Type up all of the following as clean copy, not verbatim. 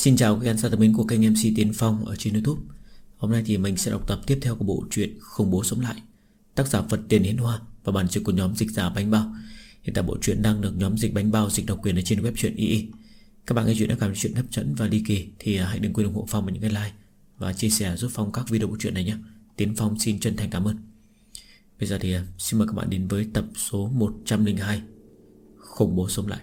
Xin chào các khán giả thân mến của kênh MC Tiến Phong ở trên YouTube. Hôm nay thì mình sẽ đọc tập tiếp theo của bộ truyện Khủng Bố Sống Lại, tác giả Phật Tiền Hiến Hoa và bản dịch của nhóm dịch giả Bánh Bao. Hiện tại bộ truyện đang được nhóm dịch Bánh Bao dịch độc quyền ở trên web truyện II. Các bạn nghe chuyện đã cảm thấy chuyện hấp dẫn và ly kỳ thì hãy đừng quên ủng hộ Phong bằng những cái like và chia sẻ giúp Phong các video bộ truyện này nhé. Tiến Phong xin chân thành cảm ơn. Bây giờ thì xin mời các bạn đến với tập số 102 Khủng Bố Sống Lại.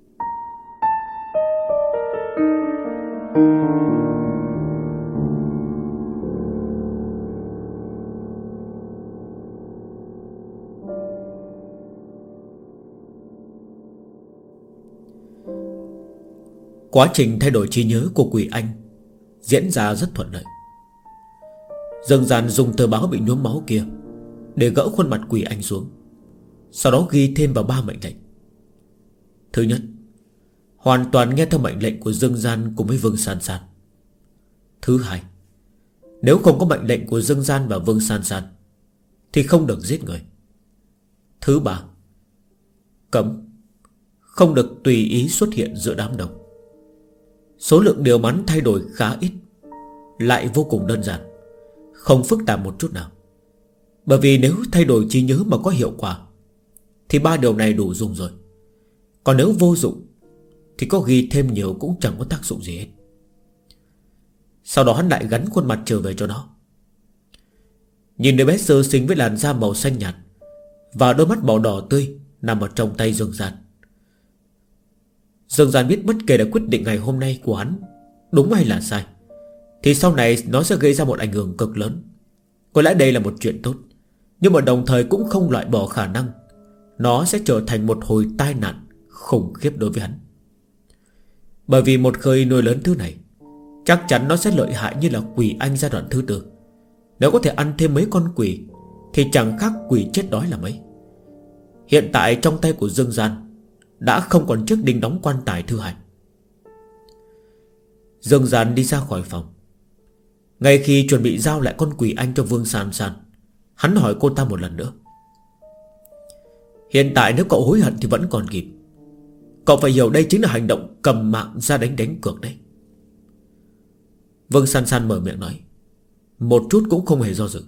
Quá trình thay đổi trí nhớ của Quỷ Anh diễn ra rất thuận lợi. Dương Gian dùng tờ báo bị nhuốm máu kia để gỡ khuôn mặt Quỷ Anh xuống, sau đó ghi thêm vào 3 mệnh lệnh. Thứ nhất, hoàn toàn nghe theo mệnh lệnh của Dương Gian cùng với Vương San San. Thứ hai, nếu không có mệnh lệnh của Dương Gian và Vương San San thì không được giết người. Thứ ba, cấm không được tùy ý xuất hiện giữa đám đông. Số lượng điều bắn thay đổi khá ít, lại vô cùng đơn giản, không phức tạp một chút nào. Bởi vì nếu thay đổi trí nhớ mà có hiệu quả thì 3 điều này đủ dùng rồi. Còn nếu vô dụng thì có ghi thêm nhiều cũng chẳng có tác dụng gì hết. Sau đó hắn lại gắn khuôn mặt trở về cho nó. Nhìn đứa bé sơ sinh với làn da màu xanh nhạt và đôi mắt màu đỏ tươi nằm ở trong tay Dương Gian. Dương Gian biết bất kể là quyết định ngày hôm nay của hắn đúng hay là sai thì sau này nó sẽ gây ra một ảnh hưởng cực lớn. Có lẽ đây là một chuyện tốt, nhưng mà đồng thời cũng không loại bỏ khả năng nó sẽ trở thành một hồi tai nạn khủng khiếp đối với hắn. Bởi vì một khơi nuôi lớn thứ này chắc chắn nó sẽ lợi hại như là Quỷ Anh giai đoạn thứ 4. Nếu có thể ăn thêm mấy con quỷ thì chẳng khác quỷ chết đói là mấy. Hiện tại trong tay của Dương Gian đã không còn chiếc đinh đóng quan tài thứ 2. Dương Gian đi ra khỏi phòng. Ngay khi chuẩn bị giao lại con Quỷ Anh cho Vương San San, hắn hỏi cô ta một lần nữa. Hiện tại nếu cậu hối hận thì vẫn còn kịp. Cậu phải hiểu đây chính là hành động cầm mạng ra đánh cược đấy. Vương San San mở miệng nói, một chút cũng không hề do dự.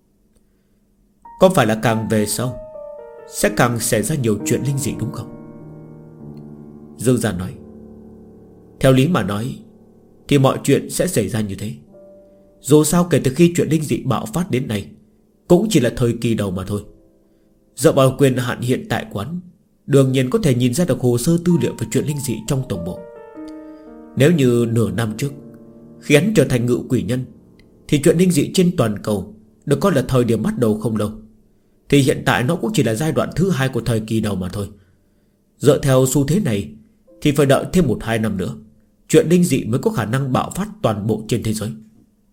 Có phải là càng về sau sẽ càng xảy ra nhiều chuyện linh dị đúng không? Dương Gian nói, theo lý mà nói thì mọi chuyện sẽ xảy ra như thế. Dù sao kể từ khi chuyện linh dị bạo phát đến nay cũng chỉ là thời kỳ đầu mà thôi. Dựa vào quyền hạn hiện tại quán, đương nhiên có thể nhìn ra được hồ sơ tư liệu về chuyện linh dị trong tổng bộ. Nếu như nửa năm trước khi hắn trở thành ngự quỷ nhân thì chuyện linh dị trên toàn cầu được coi là thời điểm bắt đầu không lâu, thì hiện tại nó cũng chỉ là giai đoạn thứ 2 của thời kỳ đầu mà thôi. Dựa theo xu thế này thì phải đợi thêm 1-2 năm nữa chuyện linh dị mới có khả năng bạo phát toàn bộ trên thế giới.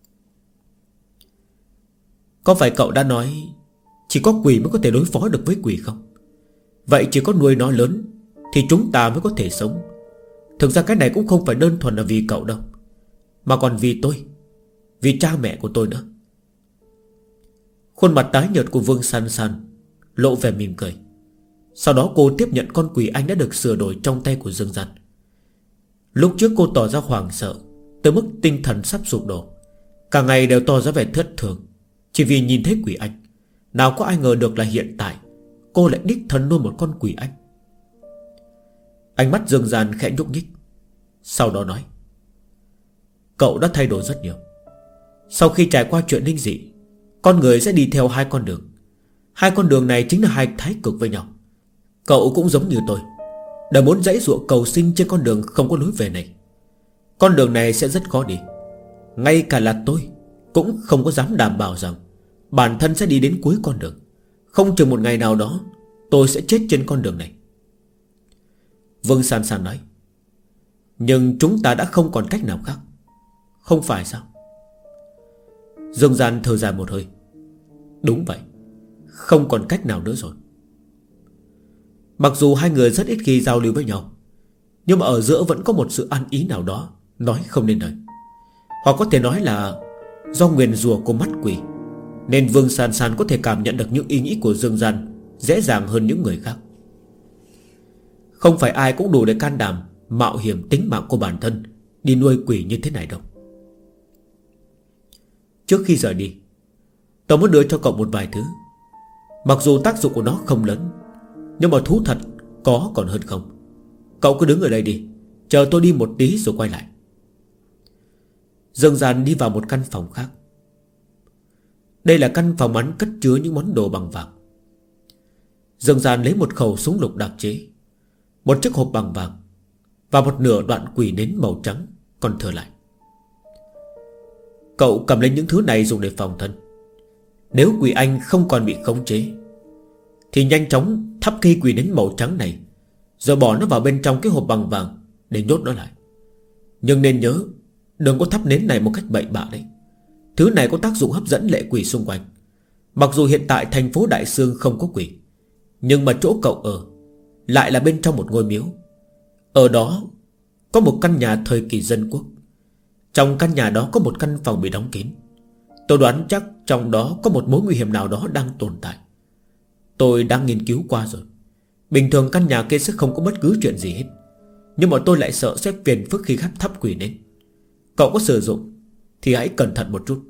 Có phải cậu đã nói chỉ có quỷ mới có thể đối phó được với quỷ không? Vậy chỉ có nuôi nó lớn thì chúng ta mới có thể sống. Thực ra cái này cũng không phải đơn thuần là vì cậu đâu, mà còn vì tôi, vì cha mẹ của tôi nữa. Khuôn mặt tái nhợt của Vương San San lộ vẻ mỉm cười. Sau đó cô tiếp nhận con Quỷ Anh đã được sửa đổi trong tay của Dương Gian. Lúc trước cô tỏ ra hoảng sợ tới mức tinh thần sắp sụp đổ, cả ngày đều tỏ ra vẻ thất thường, chỉ vì nhìn thấy Quỷ Anh. Nào có ai ngờ được là hiện tại cô lại đích thân nuôi một con Quỷ Anh. Ánh mắt Dương Gian khẽ nhúc nhích, sau đó nói, cậu đã thay đổi rất nhiều. Sau khi trải qua chuyện linh dị, con người sẽ đi theo 2 con đường. 2 con đường này chính là 2 thái cực với nhau. Cậu cũng giống như tôi, đã muốn giãy giụa cầu sinh trên con đường không có lối về này. Con đường này sẽ rất khó đi. Ngay cả là tôi cũng không có dám đảm bảo rằng bản thân sẽ đi đến cuối con đường. Không chừng một ngày nào đó tôi sẽ chết trên con đường này. Vương San San nói, nhưng chúng ta đã không còn cách nào khác, không phải sao? Dương Gian thở dài một hơi. Đúng vậy, không còn cách nào nữa rồi. Mặc dù hai người rất ít khi giao lưu với nhau, nhưng mà ở giữa vẫn có một sự ăn ý nào đó nói không nên lời. Hoặc có thể nói là do nguyền rủa của mắt quỷ, nên Vương San San có thể cảm nhận được những ý nghĩ của Dương Gian dễ dàng hơn những người khác. Không phải ai cũng đủ để can đảm mạo hiểm tính mạng của bản thân đi nuôi quỷ như thế này đâu. Trước khi rời đi, tôi muốn đưa cho cậu một vài thứ. Mặc dù tác dụng của nó không lớn, nhưng mà thú thật có còn hơn không. Cậu cứ đứng ở đây đi, chờ tôi đi một tí rồi quay lại. Dương Gian đi vào một căn phòng khác. Đây là căn phòng hắn cất chứa những món đồ bằng vàng. Dương Gian lấy một khẩu súng lục đặc chế, một chiếc hộp bằng vàng và một nửa đoạn quỷ nến màu trắng còn thừa lại. Cậu cầm lên những thứ này dùng để phòng thân. Nếu quỷ anh không còn bị khống chế thì nhanh chóng thắp cây quỷ nến màu trắng này, rồi bỏ nó vào bên trong cái hộp bằng vàng để nhốt nó lại. Nhưng nên nhớ, đừng có thắp nến này một cách bậy bạ đấy. Thứ này có tác dụng hấp dẫn lệ quỷ xung quanh. Mặc dù hiện tại thành phố Đại Sương không có quỷ, nhưng mà chỗ cậu ở lại là bên trong một ngôi miếu. Ở đó có một căn nhà thời kỳ dân quốc. Trong căn nhà đó có một căn phòng bị đóng kín. Tôi đoán chắc trong đó có một mối nguy hiểm nào đó đang tồn tại. Tôi đang nghiên cứu qua rồi. Bình thường căn nhà kia sẽ không có bất cứ chuyện gì hết, nhưng mà tôi lại sợ sẽ phiền phức khi khắc thắp quỷ nến. Cậu có sử dụng thì hãy cẩn thận một chút.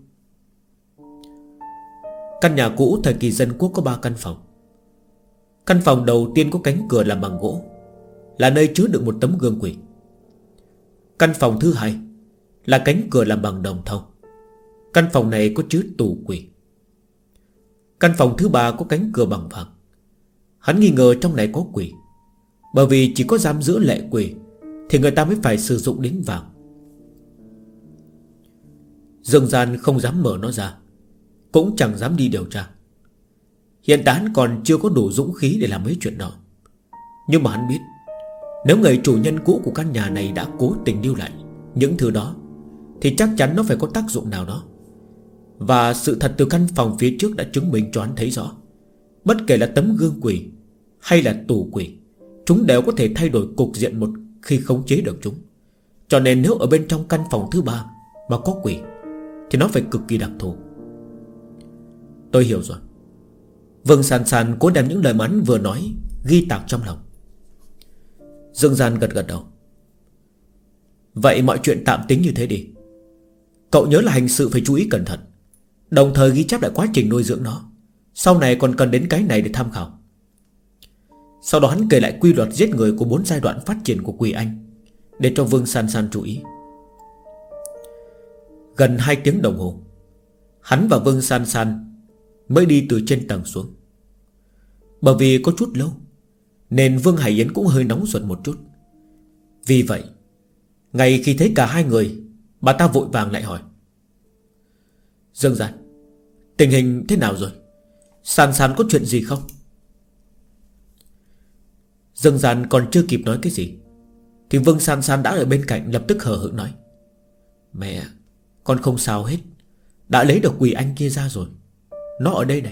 Căn nhà cũ thời kỳ dân quốc có 3 căn phòng. Căn phòng đầu tiên có cánh cửa làm bằng gỗ, là nơi chứa đựng một tấm gương quỷ. Căn phòng thứ hai là cánh cửa làm bằng đồng thau. Căn phòng này có chứa tù quỷ. Căn phòng thứ ba có cánh cửa bằng vàng. Hắn nghi ngờ trong này có quỷ, bởi vì chỉ có giam giữ lệ quỷ thì người ta mới phải sử dụng đến vàng. Dương Gian không dám mở nó ra, cũng chẳng dám đi điều tra. Hiện tại hắn còn chưa có đủ dũng khí để làm mấy chuyện đó. Nhưng mà hắn biết, nếu người chủ nhân cũ của căn nhà này đã cố tình lưu lại những thứ đó thì chắc chắn nó phải có tác dụng nào đó. Và sự thật từ căn phòng phía trước đã chứng minh cho hắn thấy rõ, bất kể là tấm gương quỷ hay là tù quỷ, chúng đều có thể thay đổi cục diện một khi khống chế được chúng. Cho nên nếu ở bên trong căn phòng thứ ba mà có quỷ thì nó phải cực kỳ đặc thù. Tôi hiểu rồi. Vương San San cố đem những lời mà hắn vừa nói ghi tạc trong lòng. Dương Gian gật gật đầu. Vậy mọi chuyện tạm tính như thế đi. Cậu nhớ là hành sự phải chú ý cẩn thận, đồng thời ghi chép lại quá trình nuôi dưỡng nó. Sau này còn cần đến cái này để tham khảo. Sau đó hắn kể lại quy luật giết người của 4 giai đoạn phát triển của quỷ anh, để cho Vương San San chú ý. Gần 2 tiếng đồng hồ, hắn và Vương San San mới đi từ trên tầng xuống. Bởi vì có chút lâu nên Vương Hải Yến cũng hơi nóng ruột một chút. Vì vậy, ngay khi thấy cả hai người, bà ta vội vàng lại hỏi: Dương Gian, tình hình thế nào rồi? San San có chuyện gì không? Dương Gian còn chưa kịp nói cái gì thì Vương San San đã ở bên cạnh lập tức hờ hững nói: Mẹ, con không sao hết. Đã lấy được quỷ anh kia ra rồi. Nó ở đây này.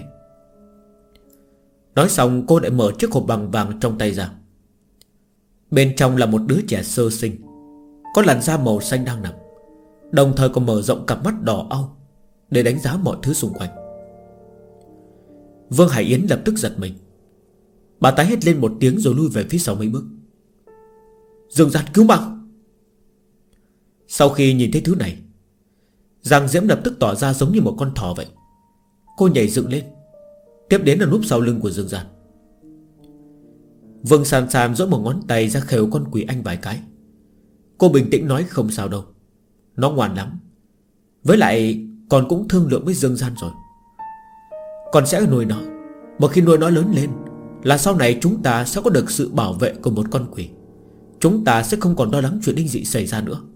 Nói xong cô lại mở chiếc hộp bằng vàng trong tay ra. Bên trong là một đứa trẻ sơ sinh, có làn da màu xanh đang nằm, đồng thời còn mở rộng cặp mắt đỏ au để đánh giá mọi thứ xung quanh. Vương Hải Yến lập tức giật mình. Bà ta hét lên một tiếng rồi lui về phía sau mấy bước. Dương Gian cứu mạng! Sau khi nhìn thấy thứ này, Giang Diễm lập tức tỏ ra giống như một con thỏ vậy. Cô nhảy dựng lên, tiếp đến là núp sau lưng của Dương Gian. Vương San San giơ một ngón tay ra khều con quỷ anh vài cái. Cô bình tĩnh nói không sao đâu, nó ngoan lắm. Với lại con cũng thương lượng với Dương Gian rồi. Con sẽ nuôi nó. Một khi nuôi nó lớn lên là sau này chúng ta sẽ có được sự bảo vệ của một con quỷ. Chúng ta sẽ không còn lo lắng chuyện linh dị xảy ra nữa.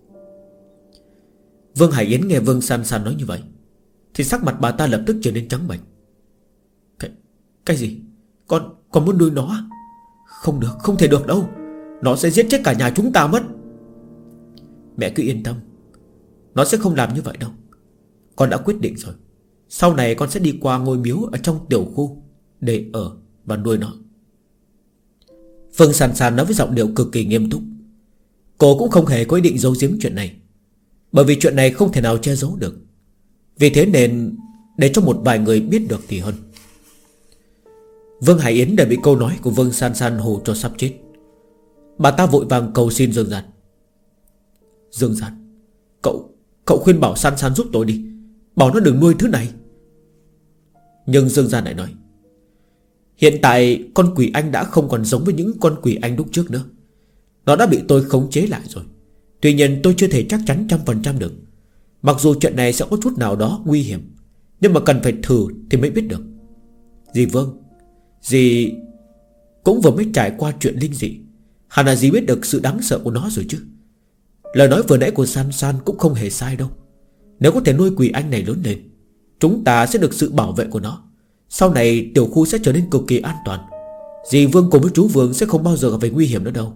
Vương Hải Yến nghe Vương San San nói như vậy thì sắc mặt bà ta lập tức trở nên trắng bệch. Cái gì? Con muốn nuôi nó à? Không được, không thể được đâu. Nó sẽ giết chết cả nhà chúng ta mất. Mẹ cứ yên tâm, nó sẽ không làm như vậy đâu. Con đã quyết định rồi. Sau này con sẽ đi qua ngôi miếu ở trong tiểu khu để ở và nuôi nó. Vương San San nói với giọng điệu cực kỳ nghiêm túc. Cô cũng không hề có ý định giấu giếm chuyện này, bởi vì chuyện này không thể nào che giấu được. Vì thế nên để cho một vài người biết được thì hơn. Vương Hải Yến đã bị câu nói của Vương San San hù cho sắp chết. Bà ta vội vàng cầu xin Dương Gian: Dương Gian, Cậu khuyên bảo San San giúp tôi đi, bảo nó đừng nuôi thứ này. Nhưng Dương Gian lại nói, hiện tại con quỷ anh đã không còn giống với những con quỷ anh lúc trước nữa. Nó đã bị tôi khống chế lại rồi. Tuy nhiên tôi chưa thể chắc chắn 100% được. Mặc dù chuyện này sẽ có chút nào đó nguy hiểm, nhưng mà cần phải thử thì mới biết được. Dì Vương, dì cũng vừa mới trải qua chuyện linh dị, hẳn là dì biết được sự đáng sợ của nó rồi chứ. Lời nói vừa nãy của San San cũng không hề sai đâu. Nếu có thể nuôi quỷ anh này lớn lên, chúng ta sẽ được sự bảo vệ của nó. Sau này tiểu khu sẽ trở nên cực kỳ an toàn. Dì Vương cùng với chú Vương sẽ không bao giờ gặp phải nguy hiểm nữa đâu.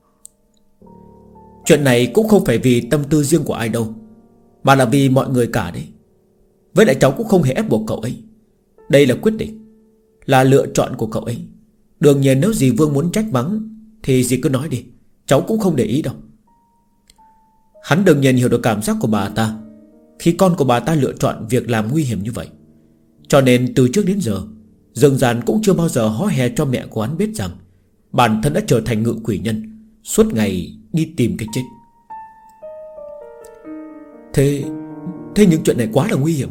Chuyện này cũng không phải vì tâm tư riêng của ai đâu, mà là vì mọi người cả đấy. Với lại cháu cũng không hề ép buộc cậu ấy. Đây là quyết định, là lựa chọn của cậu ấy. Đương nhiên nếu dì Vương muốn trách mắng thì dì cứ nói đi, cháu cũng không để ý đâu. Hắn đương nhiên hiểu được cảm giác của bà ta khi con của bà ta lựa chọn việc làm nguy hiểm như vậy. Cho nên từ trước đến giờ Dương Gian cũng chưa bao giờ hó hè cho mẹ của hắn biết rằng bản thân đã trở thành ngự quỷ nhân, suốt ngày đi tìm cái chết. Thế những chuyện này quá là nguy hiểm.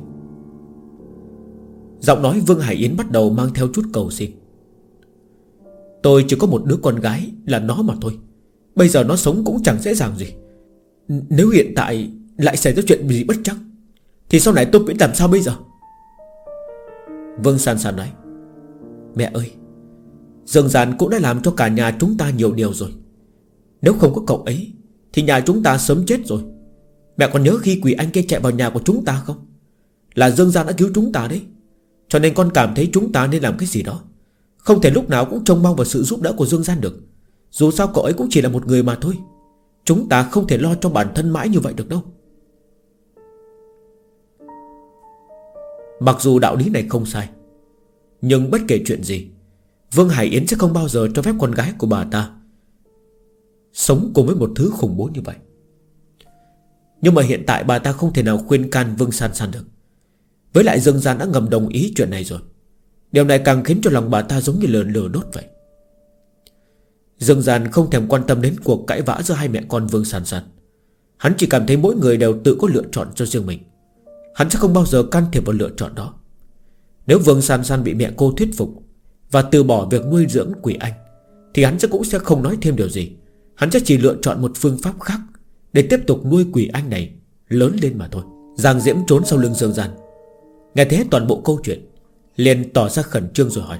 Giọng nói Vương Hải Yến bắt đầu mang theo chút cầu xin. Tôi chỉ có một đứa con gái là nó mà thôi. Bây giờ nó sống cũng chẳng dễ dàng gì. Nếu hiện tại lại xảy ra chuyện gì bất trắc thì sau này tôi biết làm sao bây giờ. Vương San San nói, mẹ ơi, Dương Gian cũng đã làm cho cả nhà chúng ta nhiều điều rồi. Nếu không có cậu ấy thì nhà chúng ta sớm chết rồi. Mẹ còn nhớ khi quỷ anh kia chạy vào nhà của chúng ta không? Là Dương Gian đã cứu chúng ta đấy. Cho nên con cảm thấy chúng ta nên làm cái gì đó. Không thể lúc nào cũng trông mong vào sự giúp đỡ của Dương Gian được. Dù sao cậu ấy cũng chỉ là một người mà thôi. Chúng ta không thể lo cho bản thân mãi như vậy được đâu. Mặc dù đạo lý này không sai, nhưng bất kể chuyện gì, Vương Hải Yến sẽ không bao giờ cho phép con gái của bà ta sống cùng với một thứ khủng bố như vậy. Nhưng mà hiện tại bà ta không thể nào khuyên can Vương San San được. Với lại Dương Gian đã ngầm đồng ý chuyện này rồi. Điều này càng khiến cho lòng bà ta giống như lửa đốt vậy. Dương Gian không thèm quan tâm đến cuộc cãi vã giữa hai mẹ con Vương San San. Hắn chỉ cảm thấy mỗi người đều tự có lựa chọn cho riêng mình. Hắn sẽ không bao giờ can thiệp vào lựa chọn đó. Nếu Vương San San bị mẹ cô thuyết phục và từ bỏ việc nuôi dưỡng quỷ anh, thì hắn cũng sẽ không nói thêm điều gì. Hắn sẽ chỉ lựa chọn một phương pháp khác để tiếp tục nuôi quỷ anh này lớn lên mà thôi. Giang Diễm trốn sau lưng Dương Gian, nghe thấy hết toàn bộ câu chuyện, liền tỏ ra khẩn trương rồi hỏi,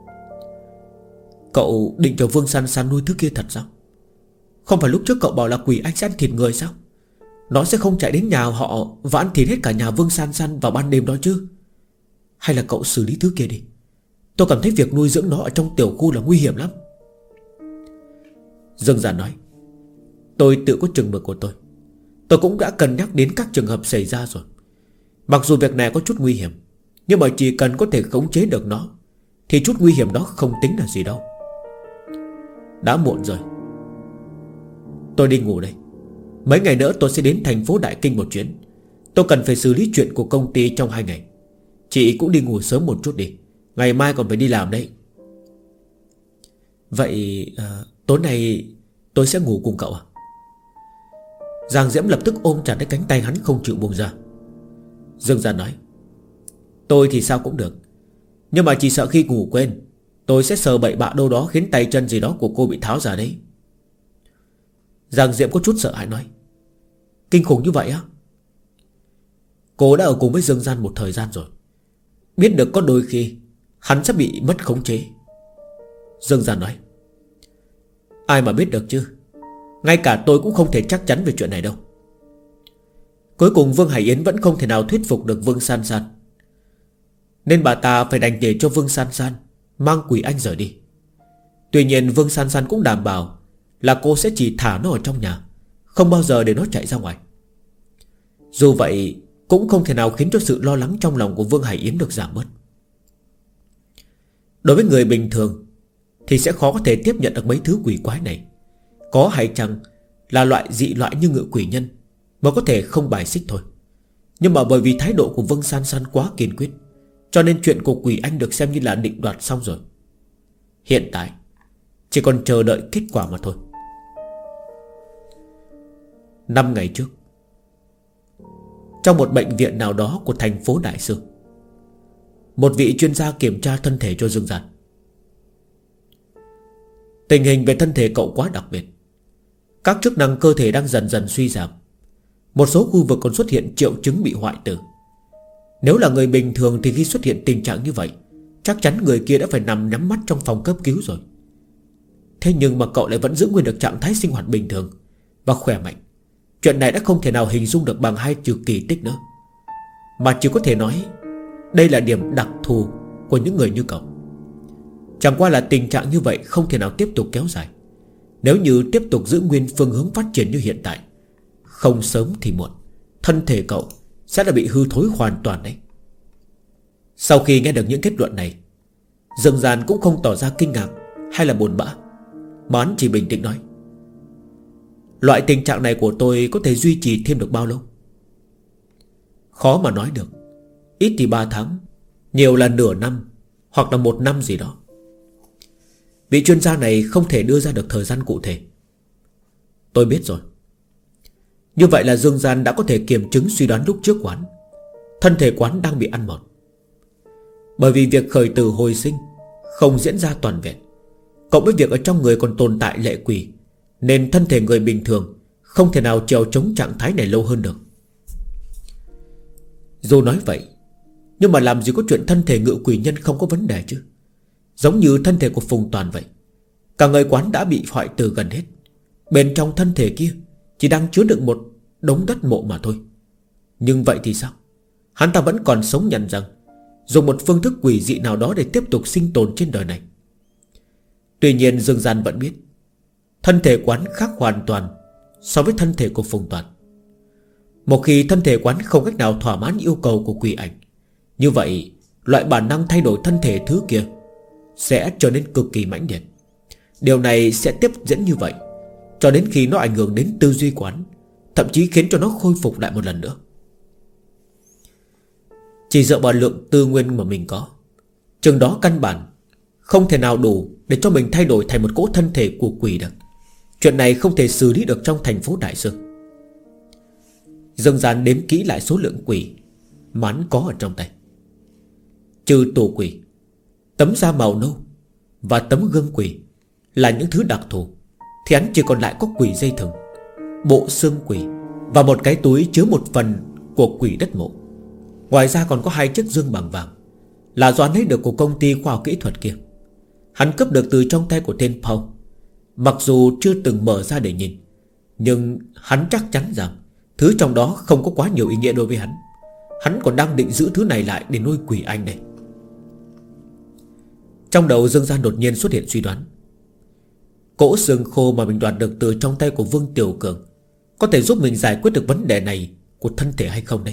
cậu định cho Vương San San nuôi thứ kia thật sao? Không phải lúc trước cậu bảo là quỷ anh sẽ ăn thịt người sao? Nó sẽ không chạy đến nhà họ và ăn thịt hết cả nhà Vương San San vào ban đêm đó chứ? Hay là cậu xử lý thứ kia đi? Tôi cảm thấy việc nuôi dưỡng nó ở trong tiểu khu là nguy hiểm lắm. Dương Gian nói, tôi tự có chừng mực của tôi. Tôi cũng đã cân nhắc đến các trường hợp xảy ra rồi. Mặc dù việc này có chút nguy hiểm, nhưng mà chỉ cần có thể khống chế được nó thì chút nguy hiểm đó không tính là gì đâu. Đã muộn rồi, tôi đi ngủ đây. Mấy ngày nữa tôi sẽ đến thành phố Đại Kinh một chuyến. Tôi cần phải xử lý chuyện của công ty trong 2 ngày. Chị cũng đi ngủ sớm một chút đi, ngày mai còn phải đi làm đấy. Vậy tối nay tôi sẽ ngủ cùng cậu à? Giang Diễm lập tức ôm chặt lấy cánh tay hắn không chịu buông ra. Dương Gian nói, tôi thì sao cũng được, nhưng mà chỉ sợ khi ngủ quên, tôi sẽ sờ bậy bạ đâu đó khiến tay chân gì đó của cô bị tháo ra đấy. Giang Diễm có chút sợ hãi nói, kinh khủng như vậy á? Cô đã ở cùng với Dương Gian một thời gian rồi, biết được có đôi khi hắn sẽ bị mất khống chế. Dương Gian nói, ai mà biết được chứ, ngay cả tôi cũng không thể chắc chắn về chuyện này đâu. Cuối cùng Vương Hải Yến vẫn không thể nào thuyết phục được Vương San San, nên bà ta phải đành để cho Vương San San mang quỷ anh rời đi. Tuy nhiên Vương San San cũng đảm bảo là cô sẽ chỉ thả nó ở trong nhà, không bao giờ để nó chạy ra ngoài. Dù vậy cũng không thể nào khiến cho sự lo lắng trong lòng của Vương Hải Yến được giảm bớt. Đối với người bình thường thì sẽ khó có thể tiếp nhận được mấy thứ quỷ quái này. Có hay chăng là loại dị loại như ngự quỷ nhân mới có thể không bài xích thôi. Nhưng mà bởi vì thái độ của Vương San San quá kiên quyết, cho nên chuyện của quỷ anh được xem như là định đoạt xong rồi. Hiện tại chỉ còn chờ đợi kết quả mà thôi. 5 ngày trước, trong một bệnh viện nào đó của thành phố Đại Sương, một vị chuyên gia kiểm tra thân thể cho Dương Giản. Tình hình về thân thể cậu quá đặc biệt. Các chức năng cơ thể đang dần dần suy giảm. Một số khu vực còn xuất hiện triệu chứng bị hoại tử. Nếu là người bình thường thì khi xuất hiện tình trạng như vậy, chắc chắn người kia đã phải nằm nhắm mắt trong phòng cấp cứu rồi. Thế nhưng mà cậu lại vẫn giữ nguyên được trạng thái sinh hoạt bình thường và khỏe mạnh. Chuyện này đã không thể nào hình dung được bằng hai chữ kỳ tích nữa, mà chỉ có thể nói đây là điểm đặc thù của những người như cậu. Chẳng qua là tình trạng như vậy không thể nào tiếp tục kéo dài. Nếu như tiếp tục giữ nguyên phương hướng phát triển như hiện tại, không sớm thì muộn, thân thể cậu sẽ đã bị hư thối hoàn toàn đấy. Sau khi nghe được những kết luận này, Dương Giản cũng không tỏ ra kinh ngạc hay là buồn bã, mà hắn chỉ bình tĩnh nói: loại tình trạng này của tôi có thể duy trì thêm được bao lâu? Khó mà nói được. Ít thì 3 tháng, nhiều là nửa năm, hoặc là 1 năm gì đó. Vị chuyên gia này không thể đưa ra được thời gian cụ thể. Tôi biết rồi. Như vậy là Dương Giản đã có thể kiểm chứng suy đoán lúc trước quán. Thân thể quán đang bị ăn mòn. Bởi vì việc khởi tử hồi sinh không diễn ra toàn vẹn, cộng với việc ở trong người còn tồn tại lệ quỷ, nên thân thể người bình thường không thể nào trèo chống trạng thái này lâu hơn được. Dù nói vậy, nhưng mà làm gì có chuyện thân thể ngự quỷ nhân không có vấn đề chứ. Giống như thân thể của Phùng Toàn vậy, cả người quán đã bị hoại tử gần hết. Bên trong thân thể kia chỉ đang chứa đựng một đống đất mộ mà thôi. Nhưng vậy thì sao? Hắn ta vẫn còn sống nhận rằng dùng một phương thức quỷ dị nào đó để tiếp tục sinh tồn trên đời này. Tuy nhiên Dương Giản vẫn biết thân thể quán khác hoàn toàn so với thân thể của Phùng Toàn. Một khi thân thể quán không cách nào thỏa mãn yêu cầu của quỷ ảnh, như vậy loại bản năng thay đổi thân thể thứ kia sẽ trở nên cực kỳ mãnh liệt. Điều này sẽ tiếp diễn như vậy cho đến khi nó ảnh hưởng đến tư duy quán, thậm chí khiến cho nó khôi phục lại một lần nữa. Chỉ dựa vào lượng tư nguyên mà mình có, chừng đó căn bản không thể nào đủ để cho mình thay đổi thành một cỗ thân thể của quỷ được. Chuyện này không thể xử lý được trong thành phố Đại Sương. Dương Giản đếm kỹ lại số lượng quỷ mà hắn có ở trong tay. Trừ tù quỷ, tấm da màu nâu và tấm gương quỷ là những thứ đặc thù, thì hắn chỉ còn lại có quỷ dây thừng, bộ xương quỷ và một cái túi chứa một phần của quỷ đất mộ. Ngoài ra còn có 2 chiếc dương bằng vàng, là do hắn lấy được của công ty khoa học kỹ thuật kia. Hắn cướp được từ trong tay của tên Paul. Mặc dù chưa từng mở ra để nhìn, nhưng hắn chắc chắn rằng thứ trong đó không có quá nhiều ý nghĩa đối với hắn. Hắn còn đang định giữ thứ này lại để nuôi quỷ anh đây. Trong đầu Dương Giản đột nhiên xuất hiện suy đoán: cỗ xương khô mà mình đoạt được từ trong tay của Vương Tiểu Cường có thể giúp mình giải quyết được vấn đề này của thân thể hay không đây?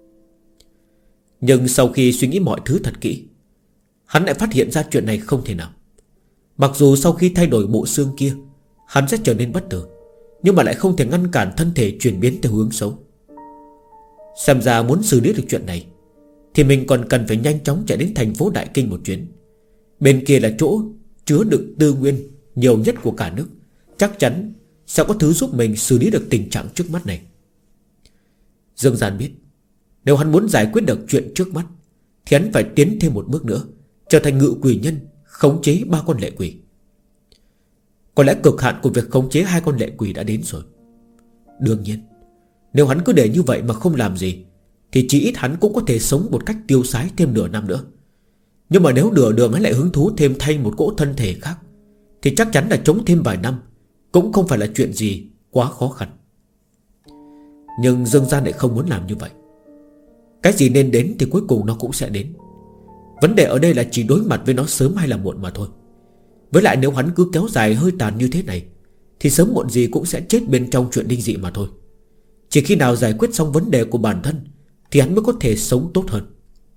Nhưng sau khi suy nghĩ mọi thứ thật kỹ, hắn lại phát hiện ra chuyện này không thể nào. Mặc dù sau khi thay đổi bộ xương kia hắn sẽ trở nên bất tử, nhưng mà lại không thể ngăn cản thân thể chuyển biến theo hướng xấu. Xem ra muốn xử lý được chuyện này thì mình còn cần phải nhanh chóng chạy đến thành phố Đại Kinh một chuyến. Bên kia là chỗ chứa đựng tư nguyên nhiều nhất của cả nước, chắc chắn sẽ có thứ giúp mình xử lý được tình trạng trước mắt này. Dương Giản biết, nếu hắn muốn giải quyết được chuyện trước mắt thì hắn phải tiến thêm một bước nữa, trở thành ngự quỷ nhân, khống chế 3 con lệ quỷ. Có lẽ cực hạn của việc khống chế 2 con lệ quỷ đã đến rồi. Đương nhiên, nếu hắn cứ để như vậy mà không làm gì thì chỉ ít hắn cũng có thể sống một cách tiêu sái thêm nửa năm nữa. Nhưng mà nếu nửa đường hắn lại hứng thú thêm thay một cỗ thân thể khác thì chắc chắn là chống thêm vài năm cũng không phải là chuyện gì quá khó khăn. Nhưng Dương Giản lại không muốn làm như vậy. Cái gì nên đến thì cuối cùng nó cũng sẽ đến. Vấn đề ở đây là chỉ đối mặt với nó sớm hay là muộn mà thôi. Với lại nếu hắn cứ kéo dài hơi tàn như thế này thì sớm muộn gì cũng sẽ chết bên trong chuyện linh dị mà thôi. Chỉ khi nào giải quyết xong vấn đề của bản thân thì hắn mới có thể sống tốt hơn.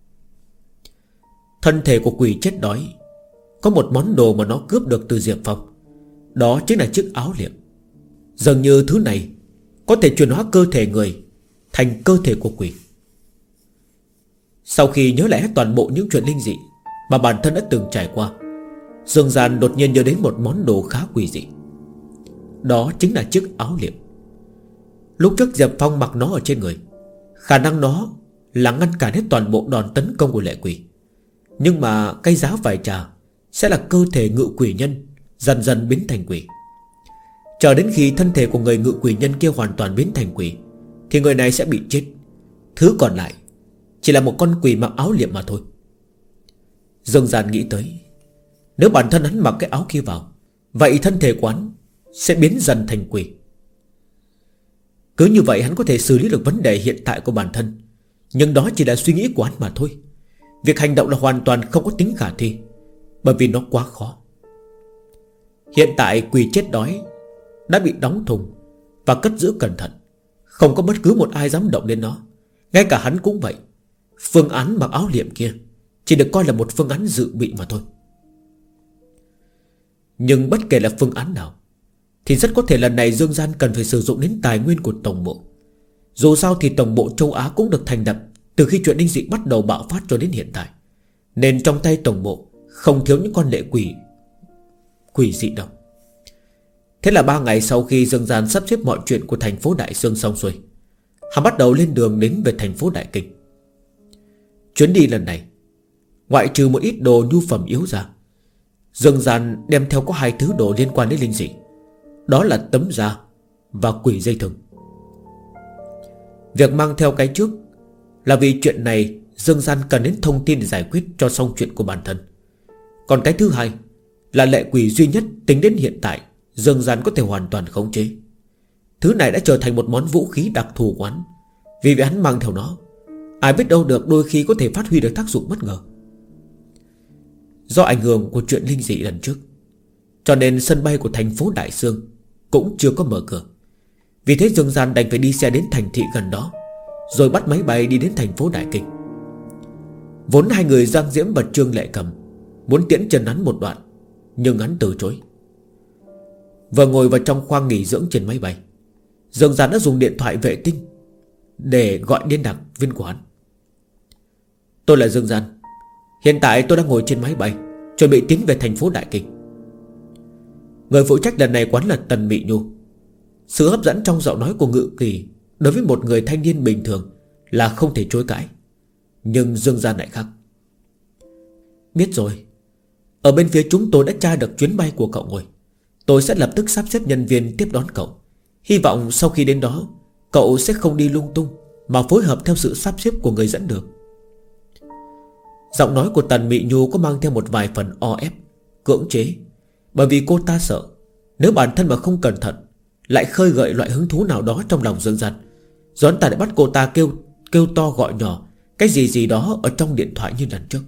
Thân thể của quỷ chết đói có một món đồ mà nó cướp được từ Diệp Phong. Đó chính là chiếc áo liệm. Dường như thứ này có thể chuyển hóa cơ thể người thành cơ thể của quỷ. Sau khi nhớ lại hết toàn bộ những chuyện linh dị mà bản thân đã từng trải qua, Dương Giản đột nhiên nhớ đến một món đồ khá quỷ dị. Đó chính là chiếc áo liệm. Lúc trước Diệp Phong mặc nó ở trên người, khả năng nó là ngăn cản hết toàn bộ đòn tấn công của lệ quỷ. Nhưng mà cái giá phải trả sẽ là cơ thể ngự quỷ nhân dần dần biến thành quỷ. Chờ đến khi thân thể của người ngự quỷ nhân kia hoàn toàn biến thành quỷ thì người này sẽ bị chết. Thứ còn lại chỉ là một con quỷ mặc áo liệm mà thôi. Dương Gian nghĩ tới, nếu bản thân hắn mặc cái áo kia vào, vậy thân thể quán sẽ biến dần thành quỷ. Cứ như vậy hắn có thể xử lý được vấn đề hiện tại của bản thân. Nhưng đó chỉ là suy nghĩ của hắn mà thôi. Việc hành động là hoàn toàn không có tính khả thi, bởi vì nó quá khó. Hiện tại quỷ chết đói đã bị đóng thùng và cất giữ cẩn thận, không có bất cứ một ai dám động đến nó. Ngay cả hắn cũng vậy. Phương án mặc áo liệm kia chỉ được coi là một phương án dự bị mà thôi. Nhưng bất kể là phương án nào thì rất có thể lần này Dương Gian cần phải sử dụng đến tài nguyên của tổng bộ. Dù sao thì tổng bộ châu Á cũng được thành lập từ khi chuyện linh dị bắt đầu bạo phát cho đến hiện tại, nên trong tay tổng bộ không thiếu những con lệ quỷ dị đâu. Thế là 3 ngày sau khi Dương Gian sắp xếp mọi chuyện của thành phố Đại Sương xong xuôi, hắn bắt đầu lên đường đến về thành phố Đại Kinh. Chuyến đi lần này, ngoại trừ một ít đồ nhu phẩm yếu ra, Dương Gian đem theo có 2 thứ đồ liên quan đến linh dị. Đó là tấm da và quỷ dây thừng. Việc mang theo cái trước là vì chuyện này Dương Gian cần đến thông tin để giải quyết cho xong chuyện của bản thân. Còn cái thứ hai là lệ quỷ duy nhất tính đến hiện tại Dương Gian có thể hoàn toàn khống chế. Thứ này đã trở thành một món vũ khí đặc thù của hắn. Vì vậy hắn mang theo nó, ai biết đâu được đôi khi có thể phát huy được tác dụng bất ngờ. Do ảnh hưởng của chuyện linh dị lần trước, cho nên sân bay của thành phố Đại Sương cũng chưa có mở cửa. Vì thế Dương Gian đành phải đi xe đến thành thị gần đó, rồi bắt máy bay đi đến thành phố Đại Kinh. Vốn hai người Giang Diễm và Trương Lệ Cầm muốn tiễn chân hắn một đoạn, nhưng hắn từ chối. Vừa ngồi vào trong khoang nghỉ dưỡng trên máy bay, Dương Gian đã dùng điện thoại vệ tinh để gọi liên lạc viên của hắn. Tôi là Dương Gian. Hiện tại tôi đang ngồi trên máy bay, chuẩn bị tiến về thành phố Đại Kinh. Người phụ trách lần này quán là Tần Mị Nhu. Sự hấp dẫn trong giọng nói của Ngự Kỳ đối với một người thanh niên bình thường là không thể chối cãi. Nhưng Dương Gian lại khác. Biết rồi, ở bên phía chúng tôi đã tra được chuyến bay của cậu rồi. Tôi sẽ lập tức sắp xếp nhân viên tiếp đón cậu. Hy vọng sau khi đến đó cậu sẽ không đi lung tung, mà phối hợp theo sự sắp xếp của người dẫn đường. Giọng nói của Tần Mị Nhu có mang theo một vài phần o ép, cưỡng chế. Bởi vì cô ta sợ nếu bản thân mà không cẩn thận lại khơi gợi loại hứng thú nào đó trong lòng Dương Gian, rồi anh ta lại bắt cô ta kêu to gọi nhỏ cái gì đó ở trong điện thoại như lần trước.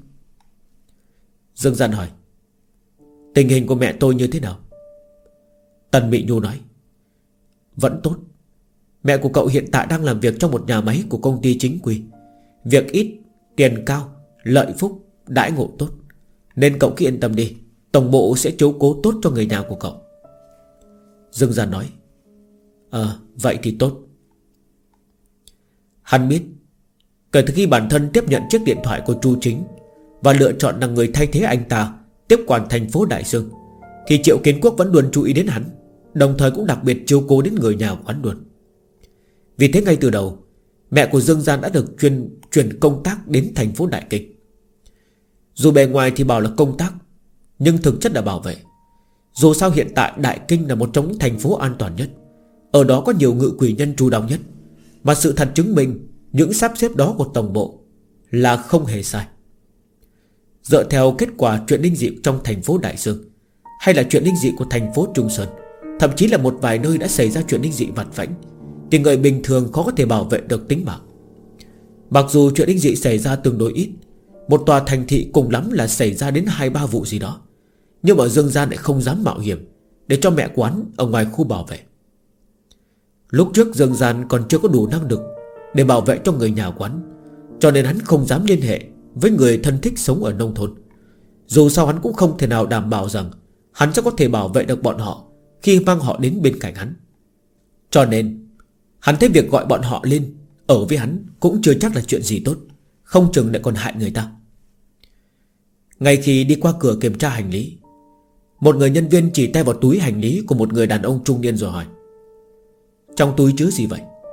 Dương Gian hỏi: tình hình của mẹ tôi như thế nào? Tần Mị Nhu nói: vẫn tốt. Mẹ của cậu hiện tại đang làm việc trong một nhà máy của công ty chính quy. Việc ít, tiền cao, lợi phúc, đãi ngộ tốt. Nên cậu cứ yên tâm đi, tổng bộ sẽ chiếu cố tốt cho người nhà của cậu. Dương Gian nói: vậy thì tốt. Hắn biết kể từ khi bản thân tiếp nhận chiếc điện thoại của Chu Chính và lựa chọn là người thay thế anh ta tiếp quản thành phố Đại Sương, thì Triệu Kiến Quốc vẫn luôn chú ý đến hắn, đồng thời cũng đặc biệt chiếu cố đến người nhà của hắn luôn. Vì thế ngay từ đầu, mẹ của Dương Gian đã được chuyển công tác đến thành phố Đại Kinh. Dù bề ngoài thì bảo là công tác, nhưng thực chất là bảo vệ. Dù sao hiện tại Đại Kinh là một trong những thành phố an toàn nhất, ở đó có nhiều ngự quỷ nhân trú đóng nhất. Mà sự thật chứng minh những sắp xếp đó của tổng bộ là không hề sai. Dựa theo kết quả chuyện linh dị trong thành phố Đại Sương, hay là chuyện linh dị của thành phố Trung Sơn, thậm chí là một vài nơi đã xảy ra chuyện linh dị vặt vãnh, thì người bình thường khó có thể bảo vệ được tính mạng. Mặc dù chuyện linh dị xảy ra tương đối ít, một tòa thành thị cùng lắm là xảy ra đến 2-3 vụ gì đó, nhưng mà Dương Gian lại không dám mạo hiểm để cho mẹ quán ở ngoài khu bảo vệ. Lúc trước Dương Gian còn chưa có đủ năng lực để bảo vệ cho người nhà quán, cho nên hắn không dám liên hệ với người thân thích sống ở nông thôn. Dù sao hắn cũng không thể nào đảm bảo rằng hắn sẽ có thể bảo vệ được bọn họ khi mang họ đến bên cạnh hắn. Cho nên hắn thấy việc gọi bọn họ lên ở với hắn cũng chưa chắc là chuyện gì tốt, không chừng lại còn hại người ta. Ngay khi đi qua cửa kiểm tra hành lý, một người nhân viên chỉ tay vào túi hành lý của một người đàn ông trung niên rồi hỏi: trong túi chứa gì vậy?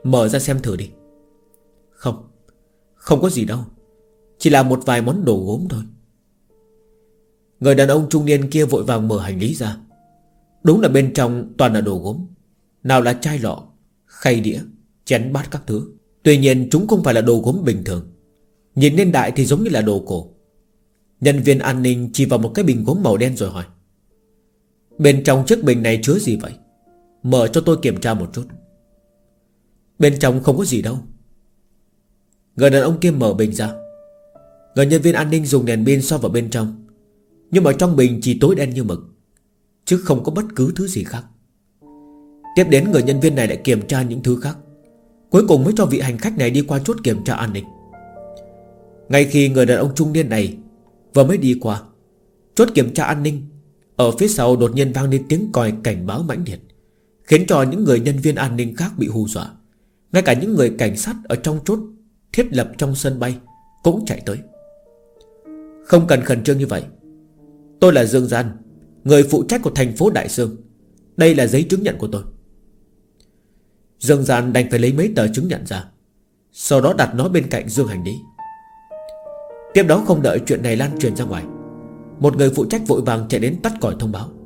Mở ra xem thử đi. Không, không có gì đâu, chỉ là một vài món đồ gốm thôi. Người đàn ông trung niên kia vội vàng mở hành lý ra. Đúng là bên trong toàn là đồ gốm. Nào là chai lọ, khay đĩa, chén bát các thứ. Tuy nhiên chúng không phải là đồ gốm bình thường. Nhìn lên đại thì giống như là đồ cổ. Nhân viên an ninh chỉ vào một cái bình gốm màu đen rồi hỏi: bên trong chiếc bình này chứa gì vậy? Mở cho tôi kiểm tra một chút. Bên trong không có gì đâu. Người đàn ông kia mở bình ra. Người nhân viên an ninh dùng đèn pin soi vào bên trong. Nhưng mà trong bình chỉ tối đen như mực, chứ không có bất cứ thứ gì khác. Tiếp đến người nhân viên này lại kiểm tra những thứ khác, cuối cùng mới cho vị hành khách này đi qua chốt kiểm tra an ninh. Ngay khi người đàn ông trung niên này vừa mới đi qua chốt kiểm tra an ninh, ở phía sau đột nhiên vang lên tiếng còi cảnh báo mãnh liệt, khiến cho những người nhân viên an ninh khác bị hù dọa. Ngay cả những người cảnh sát ở trong chốt thiết lập trong sân bay cũng chạy tới. Không cần khẩn trương như vậy. Tôi là Dương Gian, người phụ trách của thành phố Đại Sương. Đây là giấy chứng nhận của tôi. Dương Gian đành phải lấy mấy tờ chứng nhận ra, sau đó đặt nó bên cạnh dương hành lý. Tiếp đó không đợi chuyện này lan truyền ra ngoài, một người phụ trách vội vàng chạy đến tắt còi thông báo: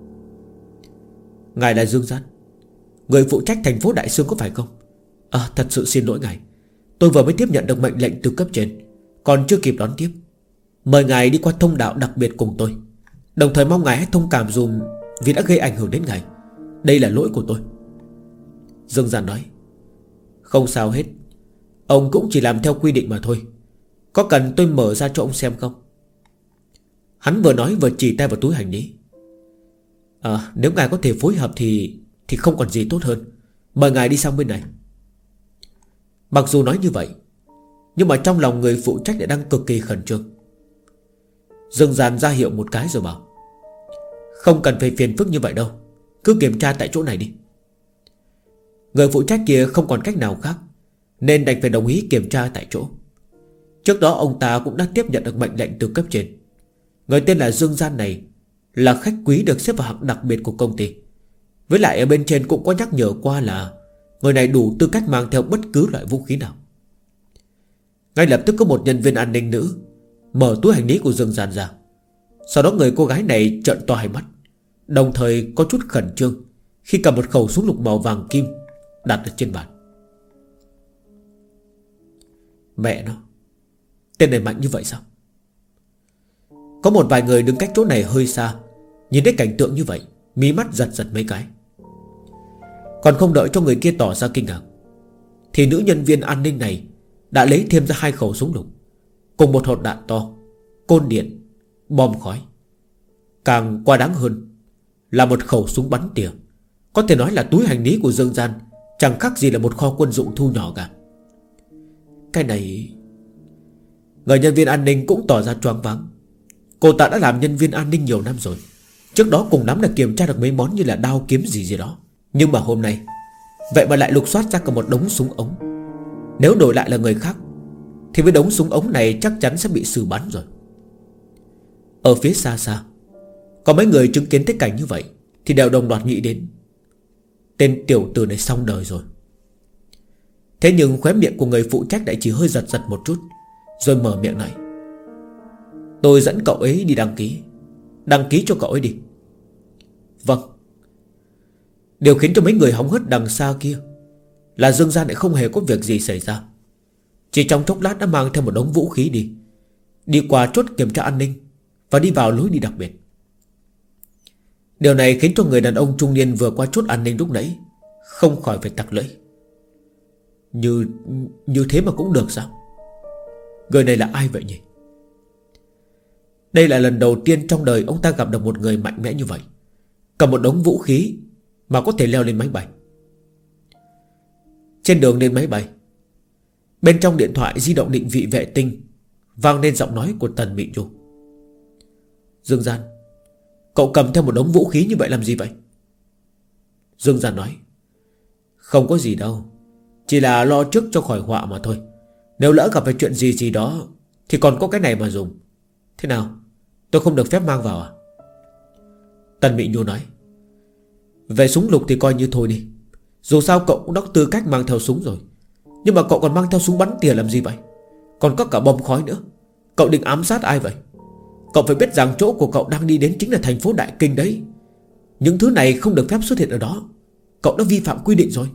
ngài là Dương Gian, người phụ trách thành phố Đại Sương có phải không? Thật sự xin lỗi ngài, tôi vừa mới tiếp nhận được mệnh lệnh từ cấp trên, còn chưa kịp đón tiếp. Mời ngài đi qua thông đạo đặc biệt cùng tôi. Đồng thời mong ngài hãy thông cảm dùm vì đã gây ảnh hưởng đến ngài. Đây là lỗi của tôi. Dương Gian nói: không sao hết, ông cũng chỉ làm theo quy định mà thôi. Có cần tôi mở ra cho ông xem không? Hắn vừa nói vừa chỉ tay vào túi hành lý. Nếu ngài có thể phối hợp thì không còn gì tốt hơn. Mời ngài đi sang bên này. Mặc dù nói như vậy, nhưng mà trong lòng người phụ trách lại đang cực kỳ khẩn trương. Dương Gian ra hiệu một cái rồi bảo: không cần phải phiền phức như vậy đâu, cứ kiểm tra tại chỗ này đi. Người phụ trách kia không còn cách nào khác, nên đành phải đồng ý kiểm tra tại chỗ. Trước đó ông ta cũng đã tiếp nhận được mệnh lệnh từ cấp trên. Người tên là Dương Gian này là khách quý được xếp vào hạng đặc biệt của công ty. Với lại ở bên trên cũng có nhắc nhở qua là người này đủ tư cách mang theo bất cứ loại vũ khí nào. Ngay lập tức có một nhân viên an ninh nữ mở túi hành lý của Dương Gian ra. Sau đó người cô gái này trợn to hai mắt, đồng thời có chút khẩn trương khi cầm một khẩu súng lục màu vàng kim đặt ở trên bàn. Mẹ nó, tên này mạnh như vậy sao? Có một vài người đứng cách chỗ này hơi xa, nhìn thấy cảnh tượng như vậy, mí mắt giật giật mấy cái. Còn không đợi cho người kia tỏ ra kinh ngạc, thì nữ nhân viên an ninh này đã lấy thêm ra 2 khẩu súng lục cùng một hột đạn to, côn điện, bom khói. Càng quá đáng hơn là một khẩu súng bắn tỉa. Có thể nói là túi hành lý của Dương Gian chẳng khác gì là một kho quân dụng thu nhỏ cả. Cái này... Người nhân viên an ninh cũng tỏ ra choáng váng. Cô ta đã làm nhân viên an ninh nhiều năm rồi, trước đó cùng lắm là kiểm tra được mấy món như là đao kiếm gì đó. Nhưng mà hôm nay vậy mà lại lục soát ra cả một đống súng ống. Nếu đổi lại là người khác thì với đống súng ống này chắc chắn sẽ bị xử bắn rồi. Ở phía xa xa có mấy người chứng kiến thấy cảnh như vậy thì đều đồng loạt nghĩ đến: tên tiểu tử này xong đời rồi. Thế nhưng khóe miệng của người phụ trách lại chỉ hơi giật giật một chút, rồi mở miệng nói: tôi dẫn cậu ấy đi đăng ký. Đăng ký cho cậu ấy đi. Vâng. Điều khiến cho mấy người hóng hớt đằng xa kia là Dương Gian lại không hề có việc gì xảy ra. Chỉ trong chốc lát đã mang theo một đống vũ khí đi qua chốt kiểm tra an ninh và đi vào lối đi đặc biệt. Điều này khiến cho người đàn ông trung niên vừa qua chốt an ninh lúc nãy không khỏi phải tặc lưỡi. Như thế mà cũng được sao? Người này là ai vậy nhỉ? Đây là lần đầu tiên trong đời ông ta gặp được một người mạnh mẽ như vậy, cầm một đống vũ khí mà có thể leo lên máy bay. Trên đường lên máy bay, bên trong điện thoại di động định vị vệ tinh vang lên giọng nói của Tần Mị Nhu. Dương Gian, cậu cầm theo một đống vũ khí như vậy làm gì vậy? Dương Gian nói: không có gì đâu, chỉ là lo trước cho khỏi họa mà thôi. Nếu lỡ gặp phải chuyện gì đó thì còn có cái này mà dùng. Thế nào, tôi không được phép mang vào à? Tần Mị Nhu nói: về súng lục thì coi như thôi đi, dù sao cậu cũng đã tư cách mang theo súng rồi. Nhưng mà cậu còn mang theo súng bắn tỉa làm gì vậy? Còn có cả bom khói nữa. Cậu định ám sát ai vậy? Cậu phải biết rằng chỗ của cậu đang đi đến chính là thành phố Đại Kinh đấy. Những thứ này không được phép xuất hiện ở đó. Cậu đã vi phạm quy định rồi.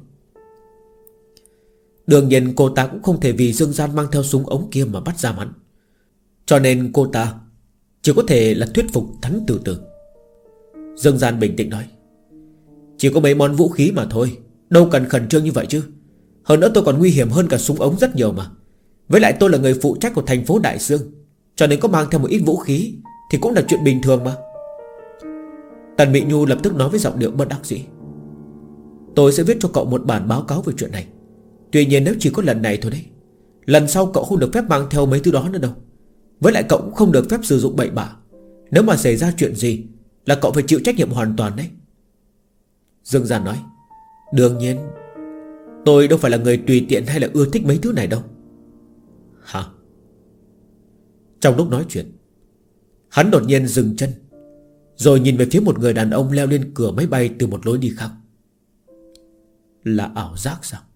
Đương nhiên cô ta cũng không thể vì Dương Gian mang theo súng ống kia mà bắt giam hắn. Cho nên cô ta chỉ có thể là thuyết phục hắn từ từ. Dương Gian bình tĩnh nói: chỉ có mấy món vũ khí mà thôi, đâu cần khẩn trương như vậy chứ. Hơn nữa tôi còn nguy hiểm hơn cả súng ống rất nhiều mà. Với lại tôi là người phụ trách của thành phố Đại Dương, cho nên có mang theo một ít vũ khí thì cũng là chuyện bình thường mà. Tần Mị Nhu lập tức nói với giọng điệu bất đắc dĩ: tôi sẽ viết cho cậu một bản báo cáo về chuyện này. Tuy nhiên nếu chỉ có lần này thôi đấy, lần sau cậu không được phép mang theo mấy thứ đó nữa đâu. Với lại cậu cũng không được phép sử dụng bậy bạ. Nếu mà xảy ra chuyện gì là cậu phải chịu trách nhiệm hoàn toàn đấy. Dương Gian nói: đương nhiên, tôi đâu phải là người tùy tiện hay là ưa thích mấy thứ này đâu. Hả? Trong lúc nói chuyện, hắn đột nhiên dừng chân, rồi nhìn về phía một người đàn ông leo lên cửa máy bay từ một lối đi khác. Là ảo giác sao?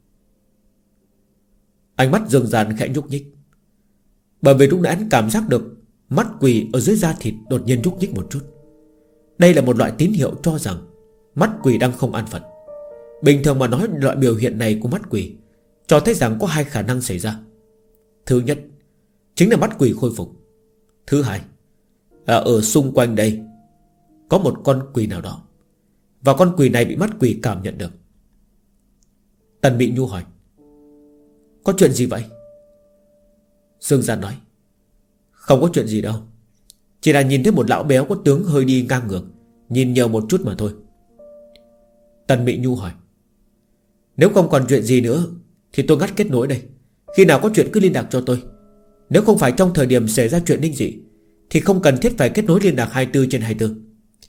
Ánh mắt Dương Gian khẽ nhúc nhích, bởi vì lúc nãy hắn cảm giác được mắt quỷ ở dưới da thịt đột nhiên nhúc nhích một chút. Đây là một loại tín hiệu cho rằng mắt quỷ đang không an phận. Bình thường mà nói, loại biểu hiện này của mắt quỷ cho thấy rằng có hai khả năng xảy ra. Thứ nhất chính là mắt quỷ khôi phục. Thứ hai là ở xung quanh đây có một con quỷ nào đó, và con quỷ này bị mắt quỷ cảm nhận được. Tần Mị Nhu hỏi: có chuyện gì vậy? Dương Gian nói: không có chuyện gì đâu, chỉ là nhìn thấy một lão béo có tướng hơi đi ngang ngược, nhìn nhiều một chút mà thôi. Tần Mị Nhu hỏi: nếu không còn chuyện gì nữa thì tôi ngắt kết nối đây. Khi nào có chuyện cứ liên lạc cho tôi. Nếu không phải trong thời điểm xảy ra chuyện linh dị thì không cần thiết phải kết nối liên lạc 24/24.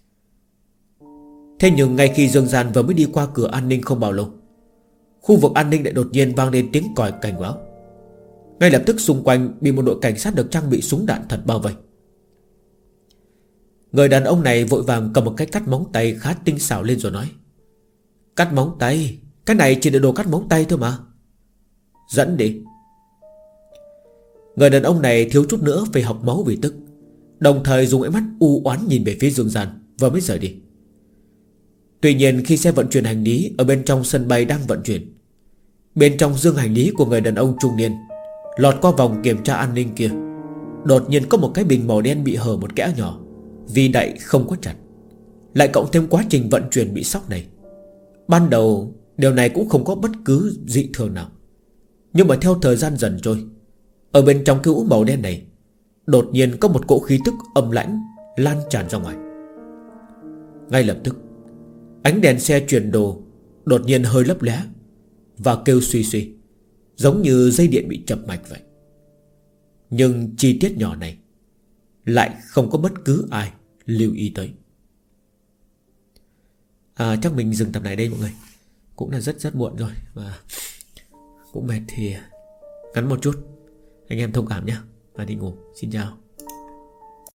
Thế nhưng ngay khi Dương Gian vừa mới đi qua cửa an ninh không bao lâu, khu vực an ninh lại đột nhiên vang lên tiếng còi cảnh báo. Ngay lập tức xung quanh bị một đội cảnh sát được trang bị súng đạn thật bao vây. Người đàn ông này vội vàng cầm một cái cắt móng tay khá tinh xảo lên rồi nói: cắt móng tay? Cái này chỉ là đồ cắt móng tay thôi mà. Dẫn đi. Người đàn ông này thiếu chút nữa phải học máu vì tức, đồng thời dùng ánh mắt u oán nhìn về phía Dương Gian vừa mới rời đi. Tuy nhiên khi xe vận chuyển hành lý ở bên trong sân bay đang vận chuyển, bên trong dương hành lý của người đàn ông trung niên lọt qua vòng kiểm tra an ninh kia, đột nhiên có một cái bình màu đen bị hở một kẽ nhỏ vì đậy không có chặt. Lại cộng thêm quá trình vận chuyển bị sóc này, ban đầu điều này cũng không có bất cứ dị thường nào. Nhưng mà theo thời gian dần trôi, ở bên trong cái ũ màu đen này đột nhiên có một cỗ khí tức âm lãnh lan tràn ra ngoài. Ngay lập tức ánh đèn xe chuyển đồ đột nhiên hơi lấp lóe và kêu suy suy, giống như dây điện bị chập mạch vậy. Nhưng chi tiết nhỏ này lại không có bất cứ ai lưu ý tới. Chắc mình dừng tập này đây mọi người. Cũng là rất muộn rồi, và cũng mệt thì ngắn một chút, anh em thông cảm nhé. Và đi ngủ. Xin chào.